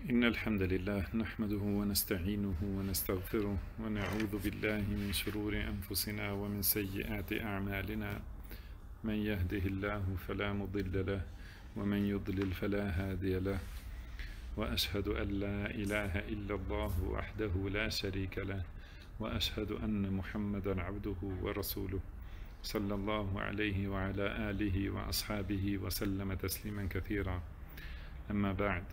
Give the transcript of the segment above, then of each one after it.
إن الحمد لله نحمده ونستعينه ونستغفره ونعوذ بالله من شرور أنفسنا ومن سيئات أعمالنا من يهده الله فلا مضل له ومن يضلل فلا هادي له وأشهد أن لا إله إلا الله وحده لا شريك له وأشهد أن محمدا عبده ورسوله صلى الله عليه وعلى آله وأصحابه وسلم تسليما كثيرا أما بعد.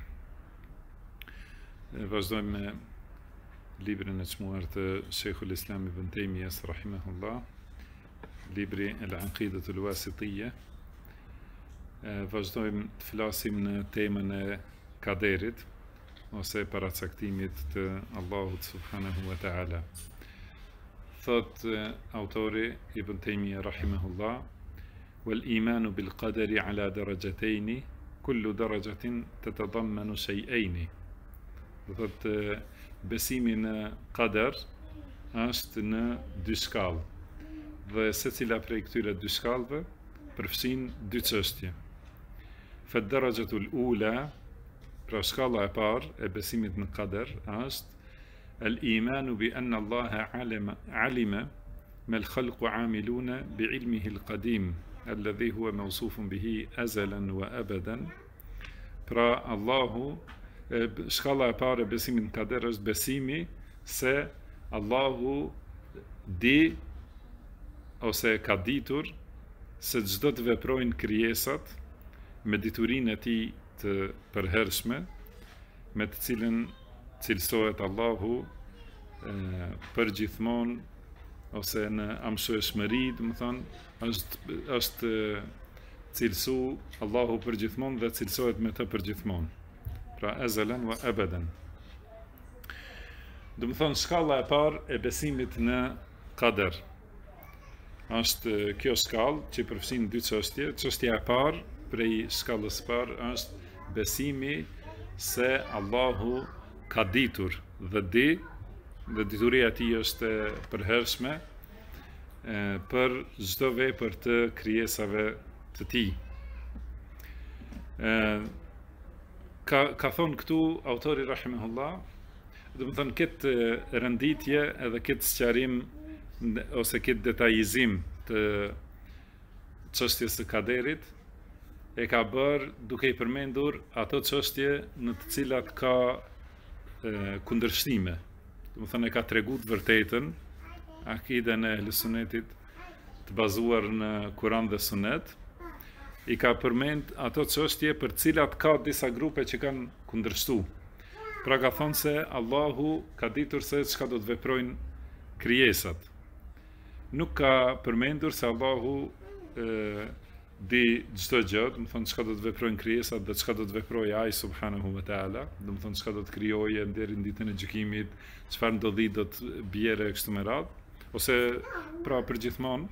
Vazhdojmë me librin e çmuar të Sheikhul Islam Ibn Taymiyes rahimahullah, libri Al-Aqidatul Wasitiyya. Vazhdojmë të flasim në temën e kaderit ose paracaktimit të Allahut subhanahu wa ta'ala. Thot autori Ibn Taymiyya rahimahullah: "Wal imanu bil qadari ala darajatayn, kullu darajatin tatadammanu shay'ayn." Do thotë besimi në qadar është në dy shkallë dhe secila prej këtyre dy shkallëve përfshin dy çështje. Fad-darajatul ula, pra shkalla e parë e besimit në qadar është al-imanu bi anna Allaha alima ma al-khalqu amiluna bi ilmihi al-qadim alladhi huwa mawsufun bihi azalan wa abadan. Pra Allahu, shkalla e parë e besimit në kader është besimi se Allahu di ose ka ditur se çdo të veprojnë krijesat me diturinë e tij të përhershme, me të cilën cilësohet Allahu përgjithmonë ose në amshueshmëri, do të thonë është cilësu Allahu përgjithmonë dhe cilësohet me të përgjithmonë. Pra ezalan wa abadan. Do të thonë shkalla e parë e besimit në qadar është kjo shkallë që përfshin dy çështje. Çështja e parë prej shkallës së parë është besimi se Allahu ka ditur dhe di, dhe dituria e tij është e përhershme për çdo vepër të krijesave të tij. Ka thonë këtu autori rahimahullah, do të thonë këtë renditje edhe këtë sqarim ose këtë detajizim të çështjes së kaderit e ka bërë duke i përmendur ato çështje në të cilat ka kundërshtime. Do të thonë e ka treguar të vërtetën, akiden e Ehlusunnetit të bazuar në Kur'an dhe Sunet. I ka përmend ato çështje për cilat ka disa grupe që kanë kundërshtu. Pra ka thonë se Allahu ka ditur se çka do të veprojnë krijesat. Nuk ka përmendur se Allahu di çdo gjë, do të thonë çka do të veprojnë krijesat dhe çka do të veprojë ai subhanahu wa taala, do të thonë çka do të krijojë deri në ditën e gjykimit, çfarë ndodhi do të bjerë kështu me radhë, ose pra përgjithmonë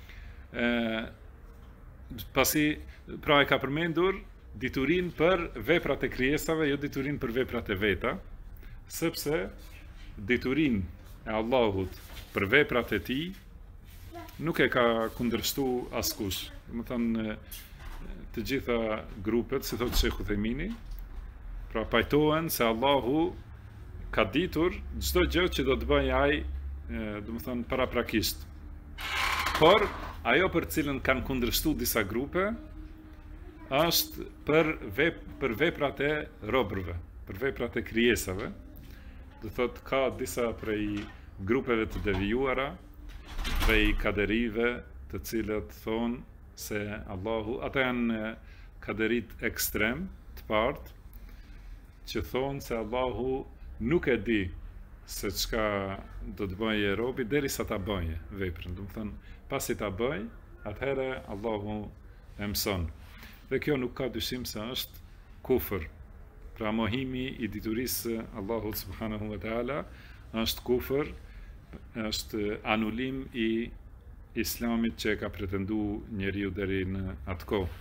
pasi pra e ka përmendur diturin për veprat e krijesave, jo diturin për veprat e veta, sepse diturin e Allahut për veprat e tij nuk e ka kundërshtu askush. Do të thonë të gjitha grupet, si thotë Sheikhu Themini, pra pajtohen se Allahu ka ditur çdo gjë që do të bëjë ai, do të thonë paraprakisht. Por ajo për cilën kanë kundërshtu disa grupe është për veprat e robërve, për veprat e krijesave. Do thotë ka disa prej grupeve të devijuara, prej kaderive, të cilët thonë se Allahu, ata janë kaderit ekstrem të partë, që thonë se Allahu nuk e di se çka do të bëjë robi derisa ta bëjë veprën. Do të thonë pasi ta bëj, atëherë Allahu e mëson. Dhe kjo nuk ka dyshim se është kufër. Pra mohimi i diturisë Allahut subhanahu wa taala është kufër, është anulim i Islamit që ka pretendu njeriu deri në atë kohë.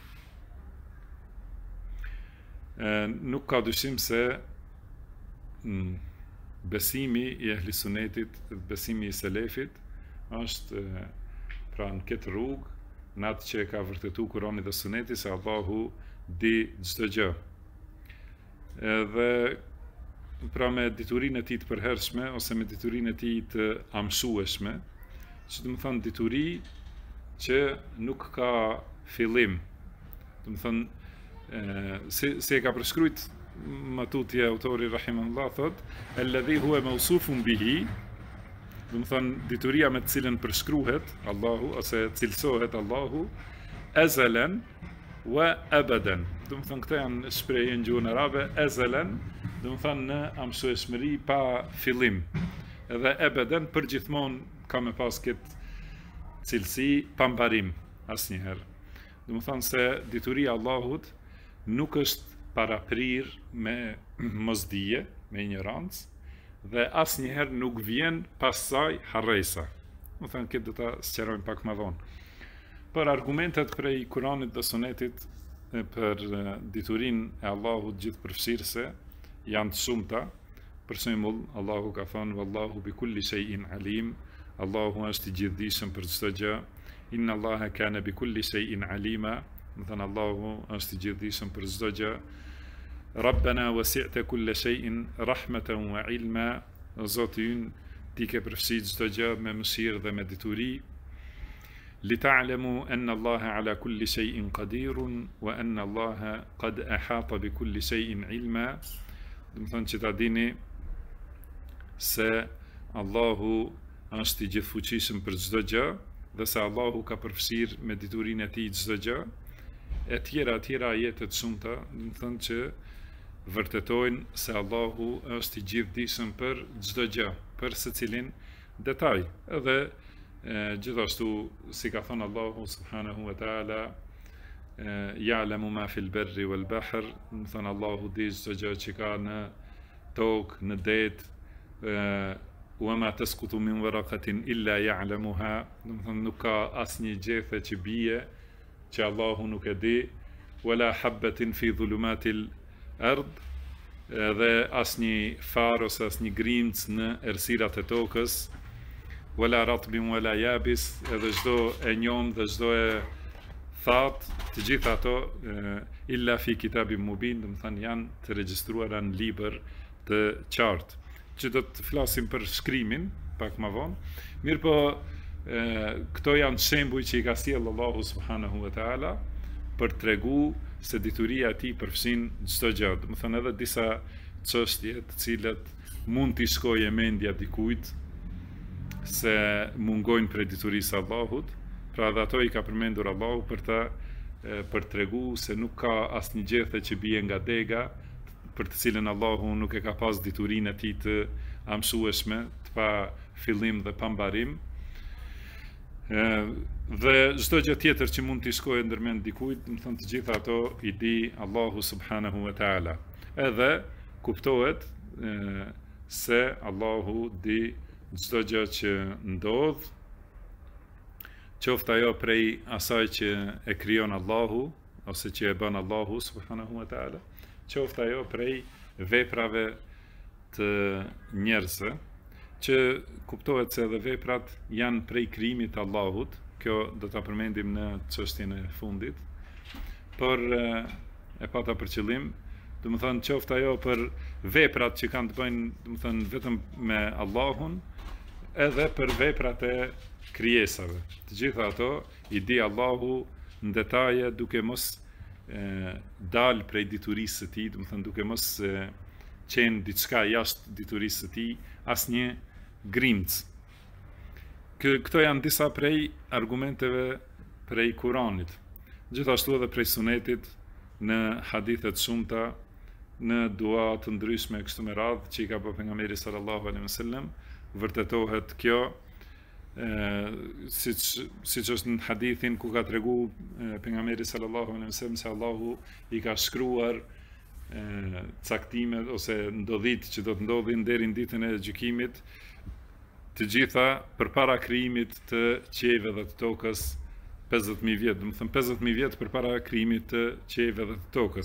Nuk ka dyshim se besimi i Ehlusunnetit, besimi i selefit është pra në këtë rrugë, në atë që ka vërtetu Kurani dhe Suneti, se Allahu di çdo gjë. Dhe pra me diturinë e tij të përhershme ose me diturinë e tij të amësueshme, që do të thonë dituri që nuk ka fillim. Do të thonë si e ka përshkruajt Matuti autori rahimahullah thot alladhi huwa mawsufun bihi, do të thonë dituria me të cilën përshkruhet Allahu ose cilësohet Allahu ezalan wa abadan. Do të thonë këto janë shprehje në gjuhën arabe, ezalan do të thonë në amësueshmëri pa fillim, edhe abadan përgjithmonë ka me pas këtë cilësi pa mbarim asnjëherë. Do të thonë se dituria e Allahut nuk është paraprir me mosdije, me ignorancë, dhe asnjëherë nuk vjen pas saj harresa. Do thënë këtë do ta sqarojmë pak më vonë. Për argumentet prej Kuranit dhe Sunetit për diturinë e Allahut gjithëpërfshirëse janë të shumta. Për shembull, Allahu ka thënë wallahu bi kulli shay'in alim, Allahu është i gjithdijshëm për çdo gjë. Inna Allaha kana bi kulli shay'in alima, do thënë Allahu është i gjithdijshëm për çdo gjë. Rabbana wasi'ta kulla shay'in rahmatan wa ilma, Zoti ynë ti ke përfshirë çdo gjë me mëshirë dhe me dituri. Li ta'lamu anna Allaha ala kulli shay'in qadirun wa anna Allaha qad ahata bi kulli shay'in ilma. Do të thonë që ta dini se Allahu është i gjithfuqishëm për çdo gjë dhe se Allahu ka përfshirë me diturinë e tij çdo gjë. E tjera ajete të shumta, do të thonë që vërtetojnë se Allahu është i gjithdijshëm për çdo gjë, për secilin detaj. Edhe gjithashtu si ka thënë Allahu subhanahu wa taala ya'lamu ma fil barri wal bahr, do thënë Allahu di çdo gjë që ka në tokë, në det, wa ma tasqutu min waraqatin illa ya'lamuha, do thënë nuk ka asnjë gjethe që bie që Allahu nuk e di, wala habbatin fi dhulumatil ard, dhe asnjë far ose asnjë grimc në errësirat e tokës, wala ratbin wala yabis, edhe çdo e njom dhe çdo e thatë, të gjitha ato illa fi kitabin mubin, do të thënë janë të regjistruara në libër të qartë, që do të flasim për shkrimin pak më vonë. Mirë po, këto janë shembuj që i ka sjellë Allahu subhanahu wa taala për tregu se dituria e tij përfshin çdo gjë. Do të thënë edhe disa çështje të cilat mund t'i shkojë mendja dikujt se mungojnë prej diturisë së Allahut, pra dhe ato i ka përmendur Allahu për tregu se nuk ka asnjë gjethe që bie nga dega, për të cilën Allahu nuk e ka pas diturinë e tij të amësueshme, të pa fillim dhe pa mbarim. Dhe çdo gjë tjetër që mund t'i shkojë ndërmend dikujt, do të thonë të gjitha ato i di Allahu subhanahu wa taala. Edhe kuptohet se Allahu di çdo gjë që ndodh, qoftë ajo prej asaj që e krijon Allahu ose që e bën Allahu subhanahu wa taala, qoftë ajo prej veprave të njerëzve, që kuptohet se edhe veprat janë prej krijimit të Allahut. Kjo do ta përmendim në çështjen e fundit. Por e pata për qëllim, do të thënë qoftë ajo për veprat që kanë të bëjnë, do të thënë vetëm me Allahun, edhe për veprat e krijesave. Të gjitha ato i di Allahu në detaje, duke mos dal prej diturisë së tij, do të thënë duke mos qenë diçka jashtë diturisë së tij, asnjë grimc. Këto janë disa prej argumenteve prej Kuranit, gjithashtu edhe prej Sunetit, në hadithe të shumta, në dua të ndryshme kështu me radhë që i ka bërë pejgamberi sallallahu alaihi wasallam, vërtetohet kjo, siç është në hadithin ku ka tregu pejgamberi sallallahu alaihi wasallam se Allahu i ka shkruar caktimet ose ndodhit që do të ndodhin deri në ditën e gjykimit, të gjitha përpara krijimit të qiejve dhe të tokës 50.000 vjet, do të thënë 50.000 vjet përpara krijimit të qiejve dhe të tokës.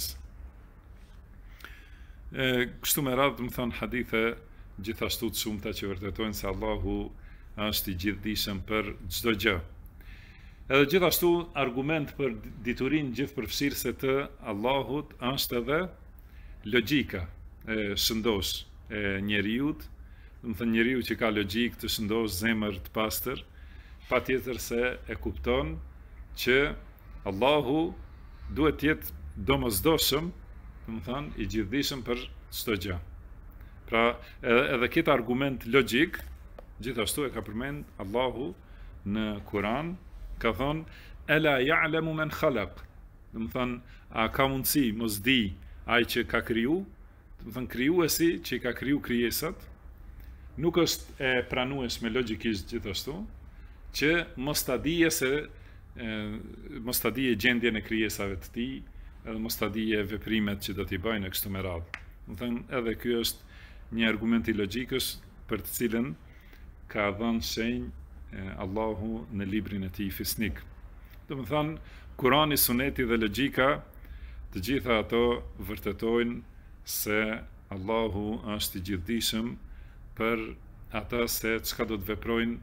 Kështu me radhë, do të thënë hadithe gjithashtu të shumta që vërtetojnë se Allahu është i gjithdijshëm për çdo gjë. Edhe gjithashtu argument për diturinë gjithëpërfshirëse të Allahut është edhe logjika e shëndosh e njeriut, do të thënë njeriu që ka logjik të shëndosh, zemër të pastër, patjetër se e kupton që Allahu duhet të jetë domosdoshëm, do të thënë i gjithdijshëm për çdo gjë. Pra, edhe këtë argument logjik, gjithashtu e ka përmend Allahu në Kur'an, ka thonë ela ya'lamu man khalaq. Do të thënë, a ka mundësi mos di ai që ka kriju? Do të thënë, krijuesi që i ka kriju krijesat, nuk është e pranueshme logjikisht gjithashtu që mos ta dije se mos ta dije gjendjen e krijesave të tij, edhe mos ta dije veprimet që do t'i bëjnë kështu me radhë. Do të thënë, edhe ky është një argument i logjikës për të cilën ka dhënë shenjë Allahu në librin e tij fisnik. Do të thënë, Kurani, Suneti dhe logjika, të gjitha ato vërtetojnë se Allahu është i gjithdijshëm për ata se çka do të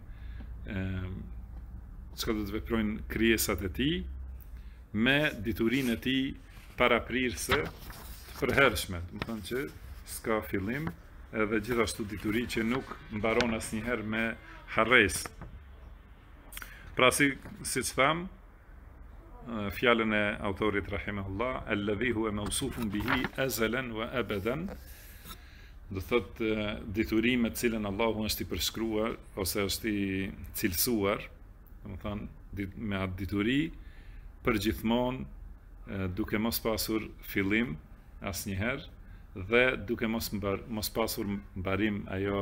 veprojnë krijesat e tij me diturinë e tij paraprirëse të përhershme, do të thonë që s'ka fillim, edhe gjithashtu dituri që nuk mbaron asnjëherë me harresë. Pra siç tham, fjalën e autorit rahimahullah, alladhi huwa mawsufun bihi azalan wa abadan, do thot dituri me të cilën Allahu është i përshkruar ose është i cilësuar, do të thonë me atë dituri përgjithmonë, duke mos pasur fillim asnjëherë dhe duke mos pasur mbarim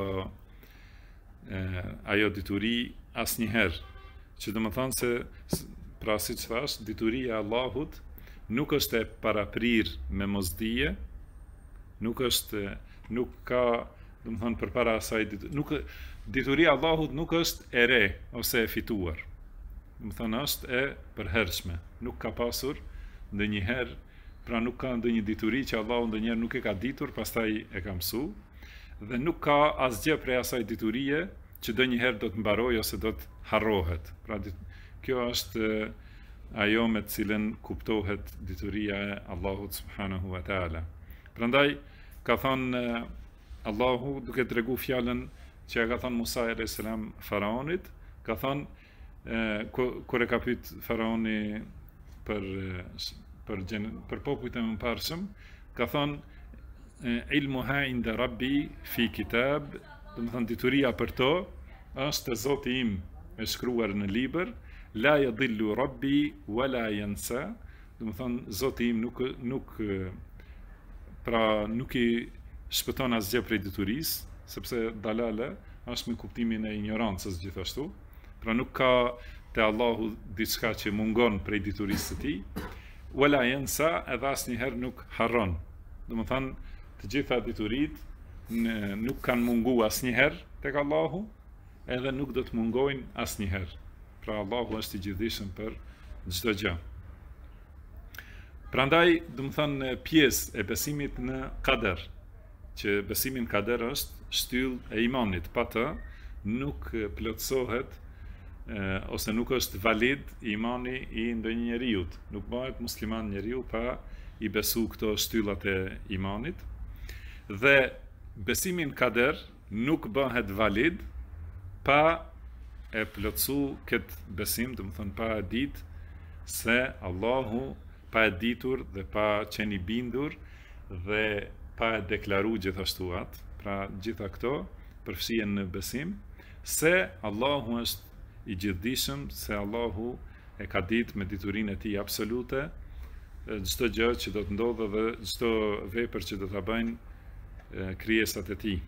ajo dituri asnjëherë. Që do të thonë se, pra siç thash, dituria e Allahut nuk është e paraprir me mosdije, nuk ka, do të thonë, përpara asaj dituria e Allahut nuk është e re ose e fituar. Do të thonë, është e përhershme, nuk ka pasur ndonjëherë, pra nuk ka ndonjë dituri që Allahu ndonjëherë nuk e ka ditur, pastaj e ka mësu, dhe nuk ka asgjë prej asaj diturie që ndonjëherë do të mbarojë ose do të harrohet. Pra kjo është ajo me të cilën kuptohet dituria e Allahut subhanahu wa taala. Prandaj ka thënë Allahu, duke tregu fjalën që ka thënë Musa alayhis salam faraonit, ka thënë kur e ka pyet faraoni për popujt e mëparshëm, ka thënë ilmuha inda rabbi fi kitab, do të thënë dituria për to është te Zoti im e shkruar në libër, la yadhillu rabbi wala yansa, do të thënë Zoti im nuk i shpëton asgjë prej diturisë, sepse dalale është me kuptimin e ignorancës gjithashtu. Pra nuk ka te Allahu diçka që mungon prej diturisë së tij, wala yansa, edhe asnjëherë nuk harron. Do të thënë, të gjitha dituritë nuk kanë mungu asnjëherë tek Allahu, edhe nuk do të mungojnë asnjëherë. Pra Allahu është i gjithdijshëm për çdo gjë. Prandaj, do të thënë, pjesë e besimit në kader, që besimi në kader është shtyllë e imanit, pa të nuk plotësohet ose nuk është valid imani i ndonjë njeriu. Nuk bëhet musliman njeriu pa i besu këto shtyllat e imanit. Dhe besimi në kader nuk bëhet valid pa e plotësu këtë besim, do të thënë pa e ditë se Allahu, pa e ditur dhe pa qenë i bindur dhe pa e deklaru gjithashtu atë, pra gjitha këto përfshihen në besim, se Allahu është i gjithdijshëm, se Allahu e ka ditë me diturinë e tij absolute çdo gjë që do të ndodhë dhe çdo vepër që do ta bëjnë krijesat e tij.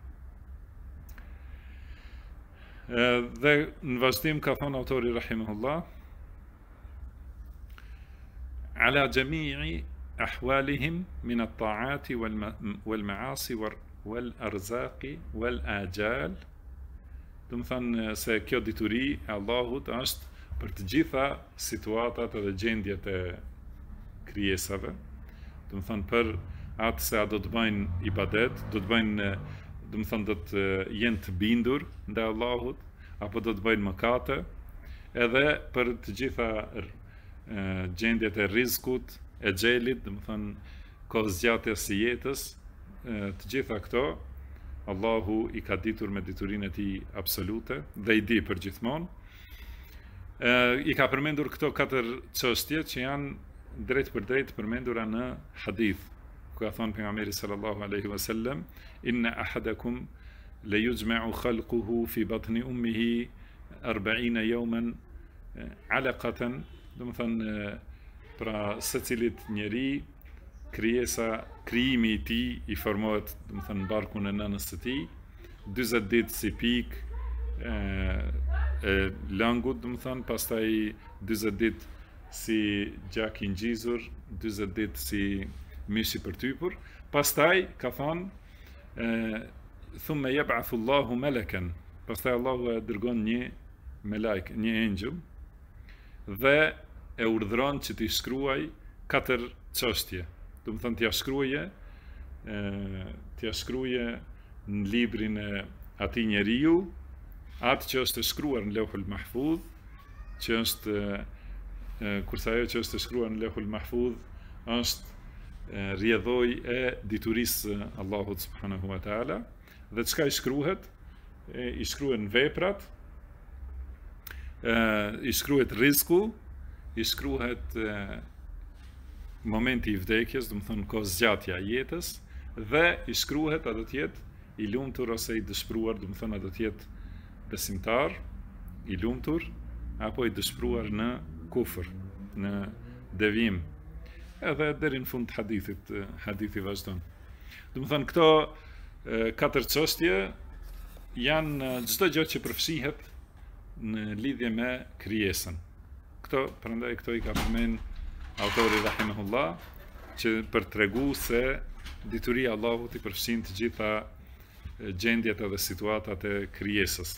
Dhe në vazhdim ka thënë autori rahimahullah, ala jami'i ahwalihim min at-ta'ati wal ma'asi wal arzaqi wal ajal. Do të thënë se kjo dituri e Allahut është për të gjitha situatat dhe gjendjet e krijesave. Do të thënë për atë se a do të bëjnë ibadet, do të bëjnë, do të thënë do të jenë të bindur ndaj Allahut, apo do të bëjnë mëkate, edhe për të gjitha gjendjet e rizkut, e xhelit, do të thënë kohëzgjatjes së jetës, të gjitha këto Allahu i ka ditur me diturinë e tij absolute dhe i di për gjithmonë. I ka përmendur këto 4 çështje që janë drejt për drejt përmendura në hadith, ku ka thënë pejgamberi sallallahu alaihi wasallam, inna ahadakum la yujma'u khalquhu fi batni ummihi 40 yawman alaqatan, do të thënë pra secilit njeri krijimi i tij i formohet, do të thënë në barkun e nënës së tij 40 ditë si pikë langut, do të thënë, pastaj 40 ditë si gjak i ngjizur, 40 ditë si mish i përtypur, pastaj ka thënë thumma yab'athu Allahu malakan, pastaj Allahu e dërgon një melajk, një engjëll, dhe e urdhëron që t'i shkruaj 4 çështje. Do të thënë t'ia shkruaje në librin e atij njeriu atë që është shkruar në Lauhul Mahfudh, që është kurse ajo që është shkruar në Lauhul Mahfudh është rrjedhoj e diturisë Allahut subhanahu wa taala, dhe çka i shkruhet? I shkruhen veprat, i shkruhet rizku, i shkruhet momenti i vdekjes, do të thonë kohëzgjatja e jetës, dhe i shkruhet a do të jetë i lumtur ose i dëshpëruar, do të thonë a do të jetë besimtar, i lumtur, apo i dëshpëruar në kufër, në devijim. Edhe deri në fund hadithi vazhdon. Do të thënë këto 4 çështje janë çdo gjë që përfshihet në lidhje me krijesën. Prandaj këto i ka përmend autori rahimahullah, që për tregu se dituria e Allahut i përfshin të gjitha gjendjet edhe situatat e krijesës.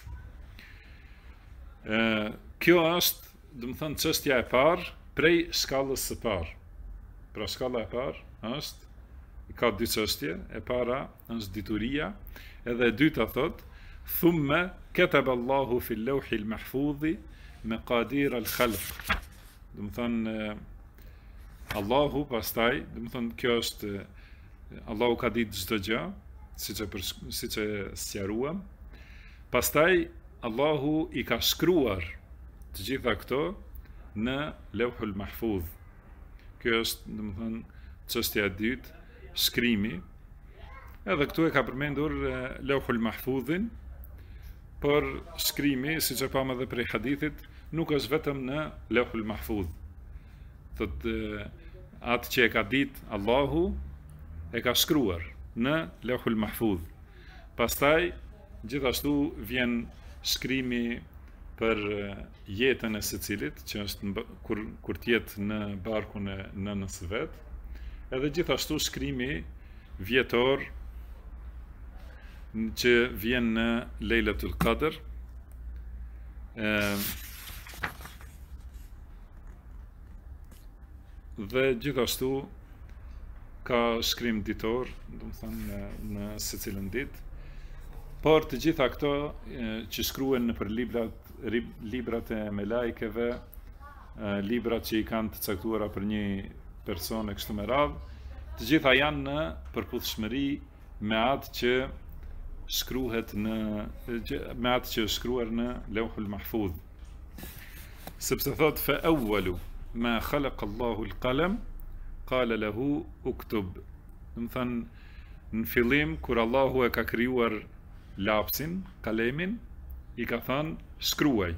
Kjo është, do të thënë, çështja e parë prej shkallës së parë. Pra shkalla e parë është, ka 2 çështje, e para është dituria, edhe e dyta thot, thumma kataba Allahu fil lawhil mahfudhi maqadir al khalq. Do të thënë Allahu pastaj, do të thënë kjo është Allahu ka ditë çdo gjë, siç e sqaruam. Pastaj Allahu i ka shkruar të gjitha këto në Lauhul Mahfudh. Kjo është, do të thënë, çështja e dytë, shkrimi. Edhe këtu e ka përmendur Lauhul Mahfudhin, por shkrimi, siç e pam edhe prej hadithit, nuk është vetëm në Lauhul Mahfudh. Thotë atë që e ka ditë Allahu e ka shkruar në Lauhul Mahfudh. Pastaj gjithashtu vjen shkrimi për jetën e secilit, që është kur t'jetë në barkun e nënës vet, edhe gjithashtu shkrimi vjetor që vjen në Lejlatul Qadr, dhe gjithashtu ka shkrim ditor, do të thënë në secilën ditë. Por të gjitha këto që shkruhen nëpër librat e melajkeve, librat që i kanë të caktuara për një person e kështu me radhë, të gjitha janë në përputhshmëri me atë që shkruhet me atë që është shkruar në Lauhul Mahfudh. Sepse thot fa awwalu ma khalaqa Allahu al-qalam qala lahu uktub. Do të thënë në fillim kur Allahu e ka krijuar lapsin, kalemin, i ka thënë shkruaj.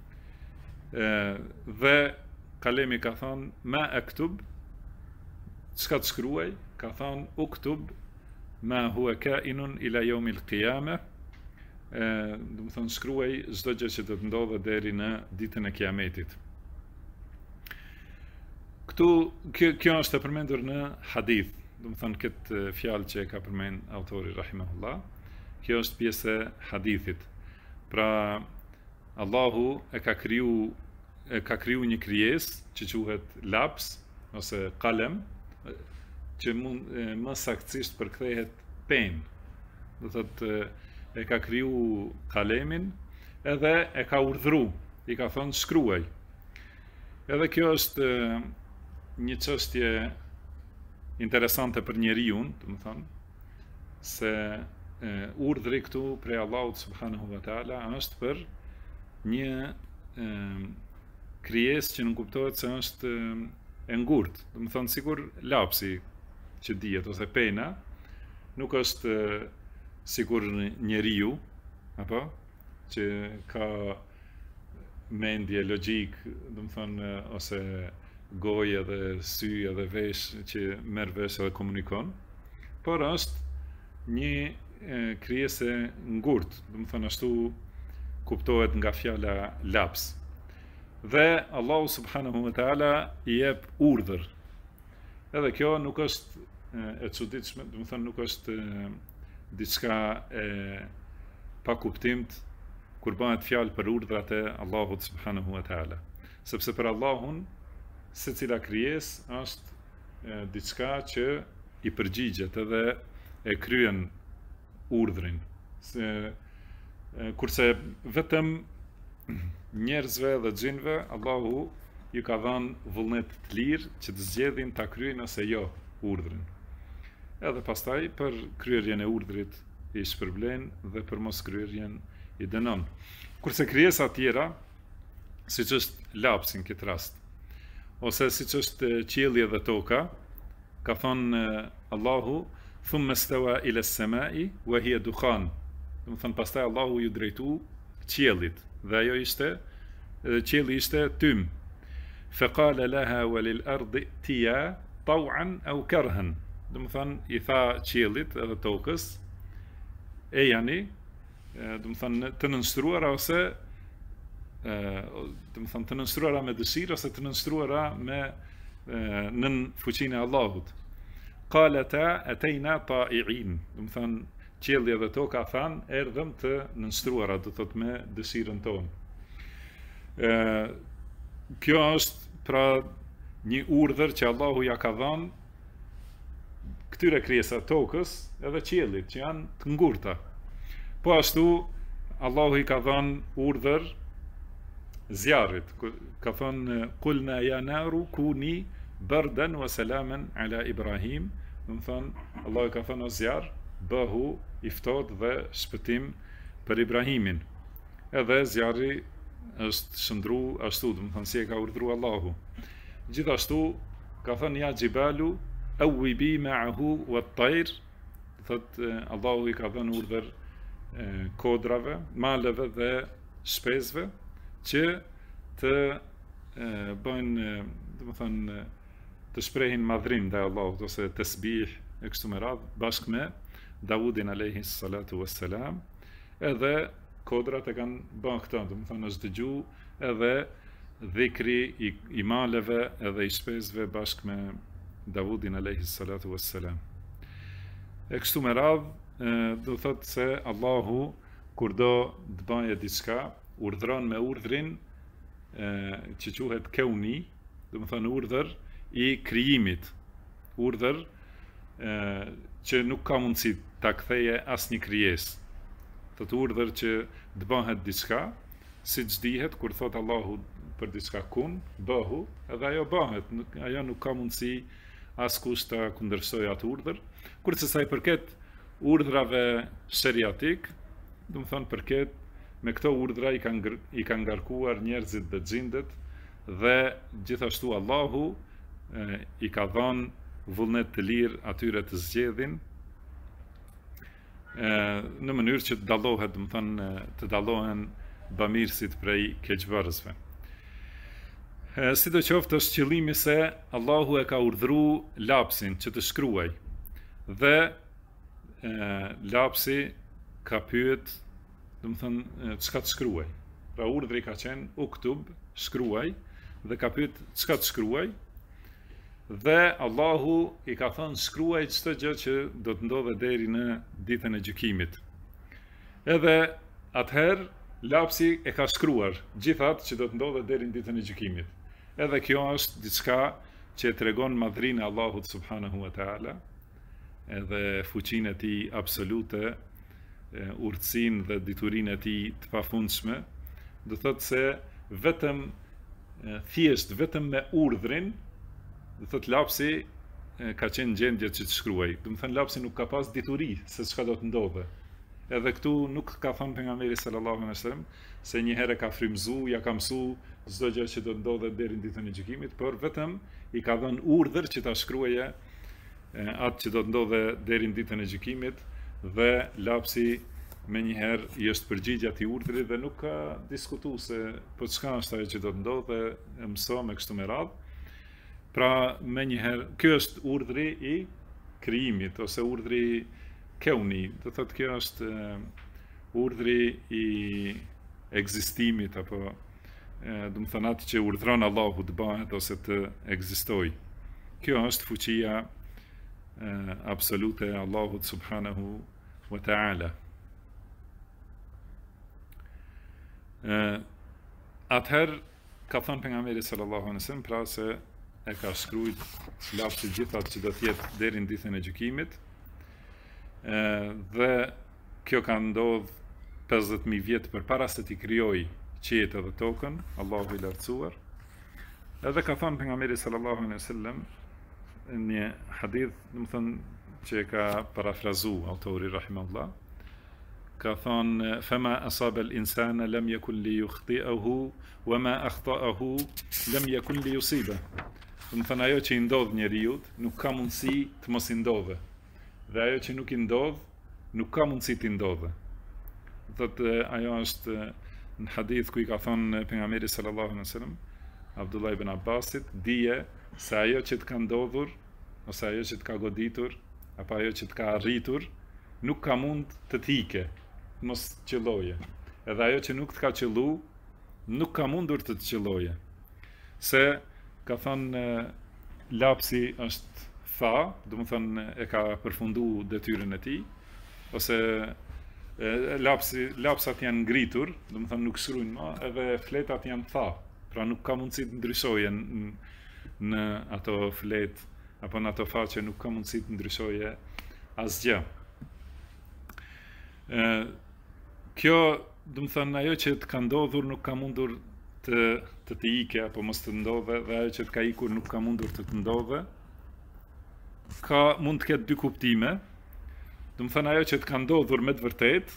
Dhe kalemi ka thënë ma aktub, çka të shkruaj? Ka thënë uktub ma huwa kainun ila yawmil qiyamah. Do të thënë shkruaj çdo gjë që do të ndodhë deri në ditën e Kiametit. Kjo është e përmendur në hadith, do të thënë këtë fjalë që e ka përmend autori rahimahullah. Kjo është pjesë e hadithit. Pra Allahu e ka kriju një krijesë që quhet laps ose kalem, që më saktësisht përkthehet pen. Do thotë e ka kriju kalemin edhe e ka urdhëru, i ka thënë shkruaj. Edhe kjo është një çështje interesante për njeriu, domethënë, se urdhri këtu prej Allahut subhanahu wa taala është për një krijesë që nuk kuptohet se është e ngurtë. Domethënë sikur lapsi që dihet ose pena nuk është sikur njeriu, apo që ka mendje, logjik, domethënë ose gojë edhe sy edhe vesh që merr vesh edhe komunikon, por është një krijesë ngurtë, domethënë ashtu kuptohet nga fjala laps. Dhe Allahu subhanahu wa taala I jep urdhër. Edhe kjo nuk është e çuditshme, domethënë nuk është diçka e pa kuptimt kur bëhet fjalë për urdhrat e Allahut subhanahu wa taala. Sepse për Allahun secila krijesë është diçka që I përgjigjet edhe e kryen urdhrin. Kurse vetëm njerëzve dhe xhinëve Allahu ju ka dhënë vullnet të lirë që të zgjedhin ta kryejnë ose jo urdhrin. Edhe pastaj për kryerjen e urdhrit I shpërblen dhe për mos kryerjen I dënon. Kurse krijesa tjera, siç është lapsi në këtë rast, ose siç është qielli dhe toka, ka thënë Allahu thumma stawa ila as-sama'i wa hiya dukhan. Domethënë pastaj Allahu ju drejtu qiellit dhe ajo ishte qielli ishte tym. Faqala laha wa lil ardi tiya taw'an aw karhan. Domethënë I tha qiellit edhe tokës e jani, domethënë të nënshtroara ose domethënë të nënshtroara me dëshirë ose të nënshtroara me nën fuqinë e Allahut. Qalata atayna ta'i'in. Domethënë qielli edhe toka than erdhëm të nënshtroara, do thot me dëshirën tonë. Kjo është pra një urdhër që Allahu ja ka dhënë këtyre krijesave tokës edhe qiellit që janë të ngurta. Po ashtu Allahu I ka dhënë urdhër zjarrit. Ka thënë qulna ya naru kuni bardan wa salaman ala Ibrahim. Do të thonë Allahu ka thënë o zjarr, bëhu I ftohtë dhe shpëtim për Ibrahimin. Edhe zjarri është shndru ashtu, do të thonë si e ka urdhëruar Allahu. Gjithashtu ka thënë ja Gjibalu awwibi ma'ahu wat-tayr. Thot Allahu I ka dhënë urdhër kodrave, maleve dhe shpesve që të bëjnë, domethënë të shprehin madhrim ndaj Allahut ose tasbih e kështu me radhë bashkë me Davudin alayhi salatu wassalam. Edhe kodrat e kanë bën këtë, domethënë është dëgju edhe dhikri I maleve edhe I shpesve bashkë me Davudin alayhi salatu wassalam. E kështu me radhë do thotë se Allahu kur do të bëjë diçka urdhron me urdhrin që quhet keuni, do të thonë urdhër I krijimit, urdhër që nuk ka mundësi ta ktheje asnjë krijesë. Thotë urdhër që të bëhet diçka, siç dihet kur thot Allahu për diçka kun, bëhu, edhe ajo bëhet, ajo nuk ka mundësi askush ta kundërshtojë atë urdhër. Kurse sa I përket urdhrave sheriatik, do të thonë përket me këto urdhra I kanë ngarkuar njerëzit dhe xhindet dhe gjithashtu Allahu I ka dhënë vullnet të lirë atyre të zgjedhin në mënyrë që të dallohet, do të thonë të dallohen bamirësit prej keqbërësve. Sidoqoftë është qëllimi se Allahu e ka urdhëruar lapsin që të shkruaj dhe lapsi ka pyet, do të thonë çka të shkruaj. Pra urdhri ka qenë uktub, shkruaj, dhe ka pyet çka të shkruaj. Dhe Allahu I ka thënë shkruaj çdo gjë që do të ndodhe deri në ditën e gjykimit. Edhe atëherë lapsi e ka shkruar gjithatë që do të ndodhe deri në ditën e gjykimit. Edhe kjo është diçka që tregon madhrinë e Allahut subhanahu wa taala, edhe fuqinë e Tij absolute, urtësinë dhe diturinë e Tij të pafundshme. Do thotë se vetëm thjesht vetëm me urdhrin, do thotë lapsi ka qenë gjendje që të shkruaj. Do të thënë lapsi nuk ka pas dituri se çka do të ndodhe. Edhe këtu nuk ka thënë pejgamberi sallallahu alaihi wasallam se një herë ka frymzu, ja ka mësu çdo gjë që do të ndodhe deri në ditën e gjykimit, por vetëm i ka dhënë urdhër që ta shkruaje atë që do të ndodhe deri në ditën e gjykimit dhe lapsi me njëherë i është përgjigja ati urdhri dhe nuk ka diskutu se po çka është ajo që do të ndodhe dhe mëso me kështu me radhë. Pra me njëherë, kjo është urdhri i krijimit ose urdhri keuni, do thotë kjo është urdhri i ekzistimit apo do të thënë atë që urdhron Allahu të bëhet ose të ekzistojë. Kjo është fuqia absolute e Allahut subhanahu wa ta'ala. Atëherë ka thënë pejgamberi sallallahu alaihi wasallam pra se e ka shkruajt lapsi gjithat që do të jetë deri në ditën e gjykimit. Dhe kjo ka ndodhur 50.000 vjet përpara se t'i krijojë qiejt dhe tokën, Allahu i lartësuar. Edhe ka thënë pejgamberi sallallahu alaihi wasallam në një hadith, do të thënë që ka parafrazu autori rahimahullah, ka thonë fama asaba al-insana lam yakun li yukhti'ahu wa ma akhta'ahu lam yakun li yusiba. Do të thënë ajo që i ndodh njeriut nuk ka mundësi të mos i ndodhe. Dhe ajo që nuk i ndodh nuk ka mundësi të ndodhe. Thotë ajo është në hadith ku i ka thonë pejgamberi sallallahu alaihi wasallam Abdullah ibn Abbasit, dije se ajo që të ka ndodhur ose ajo që të ka goditur apo ajo që të ka arritur nuk ka mund të t'ike, mos qëlloje. Edhe ajo që nuk të ka qëllu nuk ka mundur të qëlloje. Se ka thënë lapsi është tha, do të thënë e ka përfundu detyrën e tij, ose lapsat janë ngritur, do të thënë nuk shkruajnë më, edhe fletat janë tha, pra nuk ka mundësi të ndryshoje në ato flet apo në ato faqe nuk ka mundësi të ndryshoje asgjë. Kjo, do të thënë ajo që të ka ndodhur nuk ka mundur të ike apo mos të ndodhe, dhe ajo që të ka ikur nuk ka mundur të ndodhe. Mund të ketë dy kuptime. Do të thënë ajo që të ka ndodhur me të vërtet,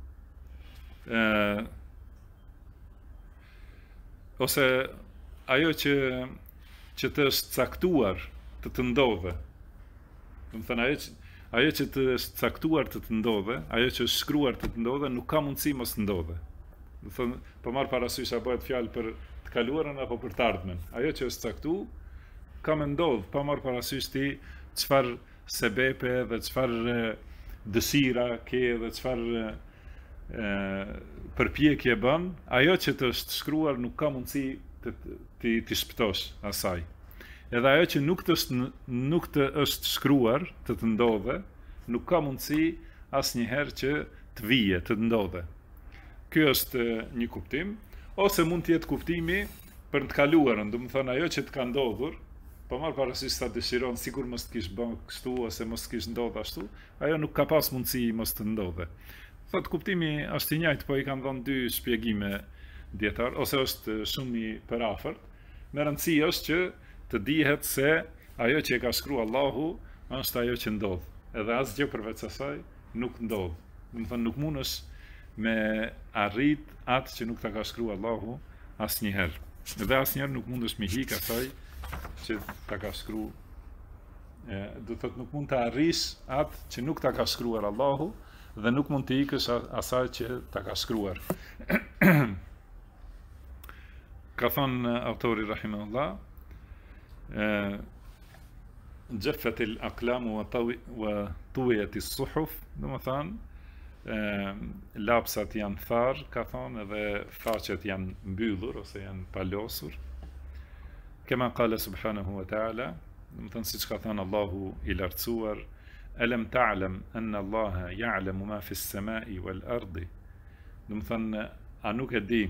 ose ajo që të është caktuar të ndodhe. Do të thënë ajo që të është caktuar të ndodhe, ajo që është shkruar të ndodhe, nuk ka mundësi mos të ndodhe. Do të thënë, po marr parasysh a bëhet fjalë për të kaluarën apo për të ardhmen. Ajo që është caktuar ka më ndodh, pa marr parasysh ti çfarë sebepe dhe çfarë dëshira ke dhe çfarë përpjekje bën, ajo që të është shkruar nuk ka mundësi të shpëtosh asaj. Edhe ajo që nuk të është shkruar të ndodhe, nuk ka mundësi asnjëherë që të vije, të ndodhe. Ky është një kuptim, ose mund të jetë kuptimi për të kaluarën, do të thonë ajo që të ka ndodhur, po marr parasysh sa dëshiron, sikur mos të kish bën kështu ose mos të kish ndodhur ashtu, ajo nuk ka pas mundësi mos të ndodhe. Thotë kuptimi është i njëjtë, po i kanë dhënë dy shpjegime dietar, ose është shumë i përafërt. Me rëndësi është që të dihet se ajo që e ka shkruar Allahu është ajo që ndodh. Edhe asgjë përveç asaj nuk ndodh. Do të thonë nuk mundesh me arrit atë që nuk ta ka shkruar Allahu asnjëherë. Dhe asnjëherë nuk mundesh me hik asaj që ta ka shkruar. Do thotë nuk mund të arrish atë që nuk ta ka shkruar Allahu dhe nuk mund të ikësh asaj që ta ka shkruar. Ka thënë autori rahimahullah, gjeffet il aklamu wa tujet i suhuf, do më thënë, lapsat janë tharë, ka thonë, edhe faqet janë mbyllur, ose janë palosur. Kema kale subhanahu wa ta'ala, do më thënë si që ka thënë Allahu i lartësuar, alam ta'lam anna Allaha ya'lamu ma fi s-samai wal ardi. Do më thënë, a nuk e di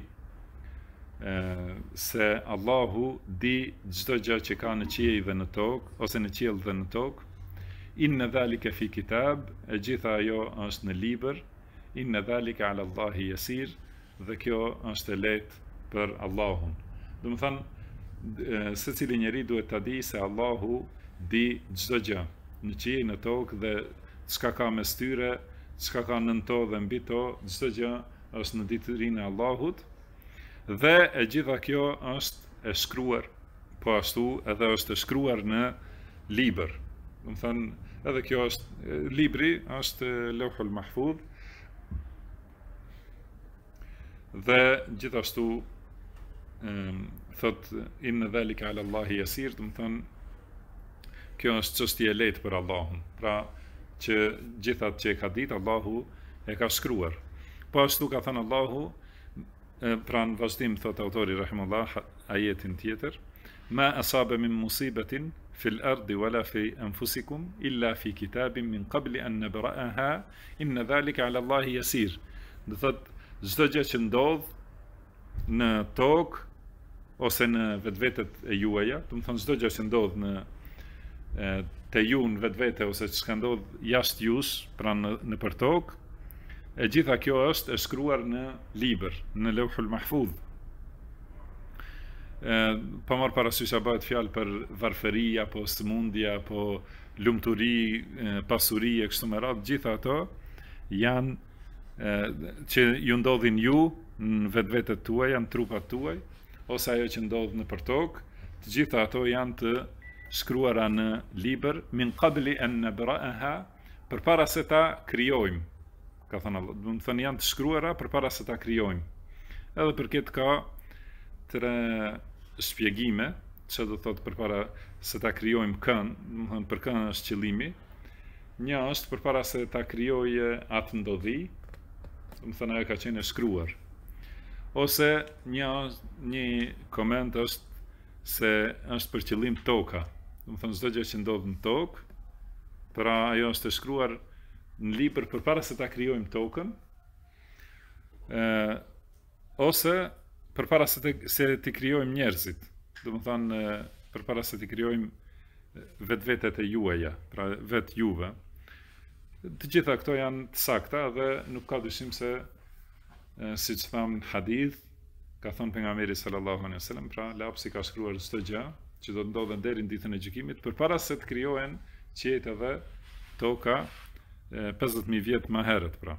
se Allahu di çdo gjë që ka në qiell dhe në tokë, ose në qiell dhe në tokë. Inna dhalika fi kitab, e gjitha ajo është në libër. Inna dhalika ala Allahi yasir, dhe kjo është e lehtë për Allahun. Do të thënë, secili njeri duhet ta di se Allahu di çdo gjë në qiell, në tokë dhe çka ka mes tyre, çka ka nën to dhe mbi to, çdo gjë është në diturinë e Allahut dhe e gjitha kjo është e shkruar, po ashtu edhe është e shkruar në libër. Do të thënë, edhe kjo është libri, është Lauhul Mahfudh dhe gjithashtu thot inna dhalika ala Allahi yasir, do të thënë kjo është çështje e lehtë për Allahun. Pra që gjithat që e ka ditë Allahu e ka shkruar. Po ashtu ka thënë Allahu, pra në vazhdim thot autori rahimullah ajetin tjetër, ma asaba min musibatin fil ardi wala fi anfusikum illa fi kitabin min qabli an nabra'aha inna dhalika ala Allahi yasir. Do thot çdo gjë që ndodh në tokë ose në vetvetet e juaja, do të thonë çdo gjë që ndodh në te ju në vetvete ose çka ndodh jashtë jush, pra në për tokë, e gjitha kjo është e shkruar në libër, në Lauhul Mahfudh. Pa marrë parasysh a bëhet fjalë për varfëri apo sëmundje apo lumturi, pasuri e kështu me radhë, gjitha ato janë që ju ndodhin ju në vetvetet tuaja, në trupat tuaj, ose ajo që ndodh në për tokë, të gjitha ato janë të shkruara në libër min qabli an nabra'aha, përpara se ta krijojmë. Ka thënë Allah, do të thënë janë të shkruara përpara se ta krijojmë. Edhe për këtë ka tre shpjegime, që do thotë përpara se ta krijojmë kën, do të thënë për kën është qëllimi. Një është përpara se ta krijojë atë ndodhi, do të thënë ajo ka qenë e shkruar. Ose një koment është se është për qëllim toka. Do të thënë çdo gjë që ndodh në tokë, pra ajo është e shkruar në libër përpara se ta krijojmë tokën, ose përpara se të krijojmë njerëzit. Do të thënë përpara se të krijojmë vetvetet e juaja, pra vet juve. Të gjitha këto janë të sakta dhe nuk ka dyshim se siç thamë në hadith, ka thënë pejgamberi sallallahu alaihi wasallam, pra lapsi ka shkruar çdo gjë që do të ndodhen deri në ditën e gjykimit, përpara se të krijohen qiejt edhe toka 50.000 vjet më herët, pra.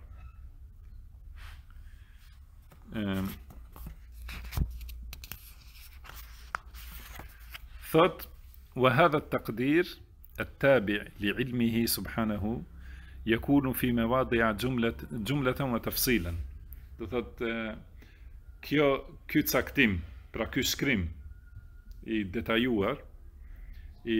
Thot, wa hadha at-taqdir at-tabi' li'ilmihi subhanahu yakunu fi mawadi'a jumlatan wa tafsilan. Do thot ky caktim, pra ky shkrim i detajuar i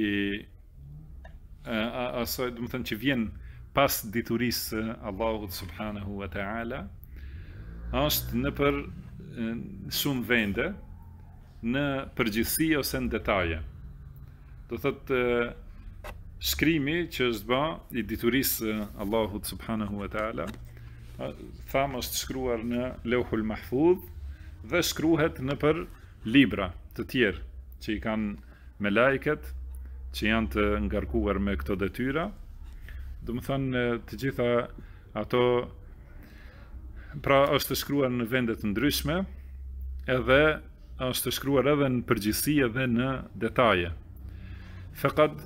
asaj, do të thënë që vjen pas diturisë Allahut subhanahu wa ta'ala, është në për shumë vende, në përgjithësi ose në detaje. Do thëtë shkrimi që është bë i diturisë Allahut subhanahu wa ta'ala, thamë është shkruar në Lauhul Mahfudh dhe shkruhet në për libra të tjerë që i kanë me lajket, që janë të ngarkuar me këto detyra. Do të thënë të gjitha ato, pra është të shkruar në vende të ndryshme, edhe është të shkruar edhe në përgjithësi edhe në detaje. Faqad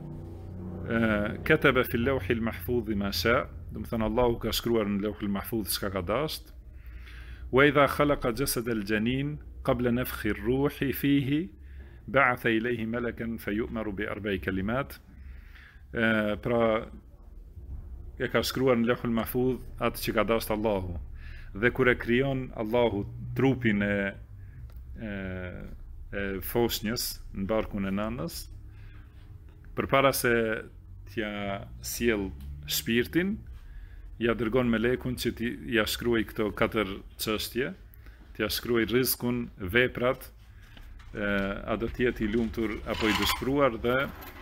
kataba fi al-lawh al-mahfudh ma sha, do të thënë Allahu ka shkruar në Lauhul Mahfudh çka ka dashur. Wa idha khalaqa jasad al-janin qabla nafkhi ar-ruhi fihi ba'atha ilayhi malakan fayu'maru bi arba'i kalimat. Pra e ka shkruar në Lauhul Mahfudh atë që ka dashur Allahu. Dhe kur e krijon Allahu trupin e foshnjës në barkun e nënës, përpara se t'ja sjell shpirtin, ja dërgon melekun që t'ja shkruaj këto 4 çështje, t'ja shkruaj rizkun, veprat, a do t'jetë i lumtur apo i dëshpëruar dhe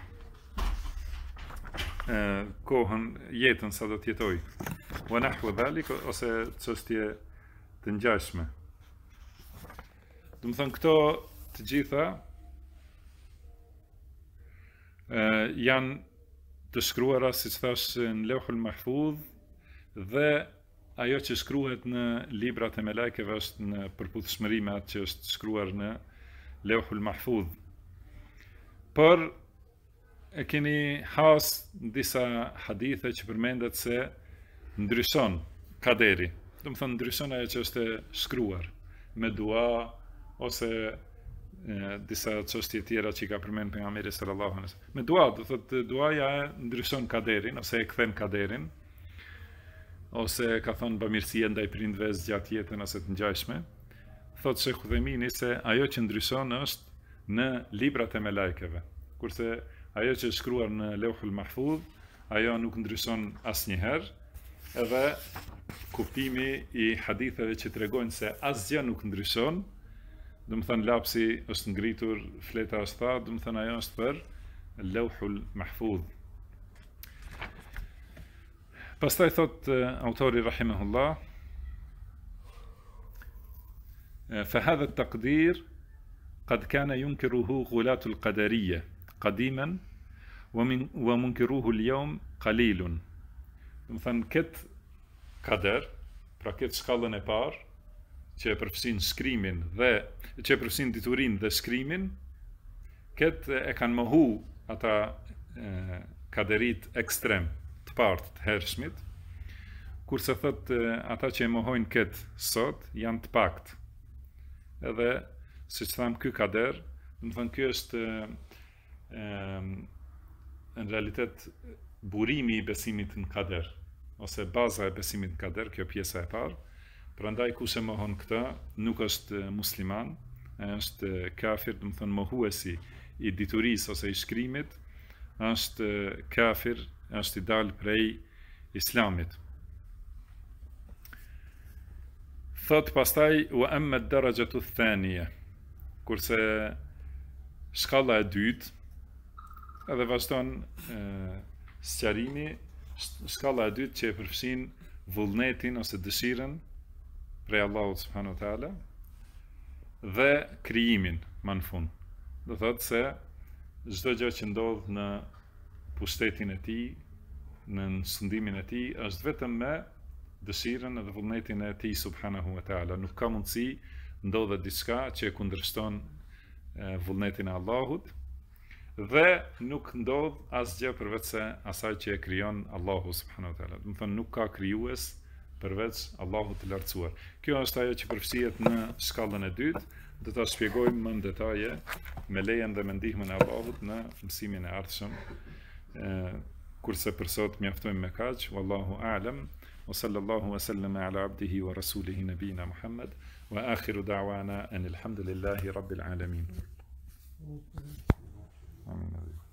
kohën, jetën sa do t'jetoj. Wa nahwu dhalik, ose çështje të ngjashme. Do të thënë këto të gjitha janë të shkruara, siç thash, në Lauhul Mahfudh, dhe ajo që shkruhet në librat e melekëve është në përputhshmëri me atë që është shkruar në Lauhul Mahfudh. Por e keni has disa hadithe që përmendet se ndryshon kaderi. Do të thonë ndryshon ajo që është e shkruar me dua ose disa çështje tjera që ka përmend pejgamberi sallallahu alaihi wasallam. Me dua, do thotë duaja e ndryshon kaderin ose e kthen kaderin ose ka thonë bamirësia ndaj prindve zgjat jetën ose të ngjashme. Thotë Sheh Udhaimini se ajo që ndryshon është në librat e melajkeve, kurse ajo që është shkruar në Lauhul Mahfuz, ajo nuk ndryshon asnjëherë, edhe kuptimi i haditheve që tregojnë se asgjë nuk ndryshon, do të thënë lapsi është ngritur, fleta është thar, do të thënë ajo është për Lauhul Mahfuz. Pastaj thot autori rahimahullah, فهذا التقدير قد كان ينكره غلاة القدرية قديما ومنكروه اليوم قليل. Do të thënë këtë kader, pra këtë shkallën e parë, që e përfshin shkrimin dhe që e përfshin diturinë dhe shkrimin, këtë e kanë mohu ata kaderit ekstrem të partë të hershmit, kurse thot ata që e mohojnë këtë sot janë të pakt. Edhe siç tham ky kader, do të thënë ky është në realitet burimi i besimit në kader, ose baza e besimit në kader, kjo pjesa e parë. Prandaj kush e mohon këtë, nuk është musliman, është kafir, do të thënë mohuesi i diturisë ose i shkrimit, është kafir, është i dalë prej islamit. Thot pastaj wa amma ad-darajatu ath-thaniya, kurse shkalla e dytë, edhe vazhdon sqarimi, shkalla e dytë që e përfshin vullnetin ose dëshirën prej Allahut subhanahu wa taala dhe krijimin më në fund. Do thotë se çdo gjë që ndodh në pushtetin e tij, në sundimin e tij, është vetëm me dëshirën dhe vullnetin e tij subhanahu wa taala. Nuk ka mundësi ndodhet diçka që e kundërshton vullnetin e Allahut, dhe nuk ndodh asgjë përveç se asaj që e krijon Allahu subhanahu wa taala. Do të thonë nuk ka krijues përveç Allahut të lartësuar. Kjo është ajo që përfshihet në shkallën e dytë, do ta shpjegojmë më në detaje me lejen dhe me ndihmën e Allahut në mësimin e ardhshëm. Kurse për sot mjaftojmë me kaq, wallahu a'lam, wa sallallahu wa sallama ala abdihi wa rasulihi nabina Muhammad, wa akhiru da'wana anil hamdulillahi rabbil alamin. Amin.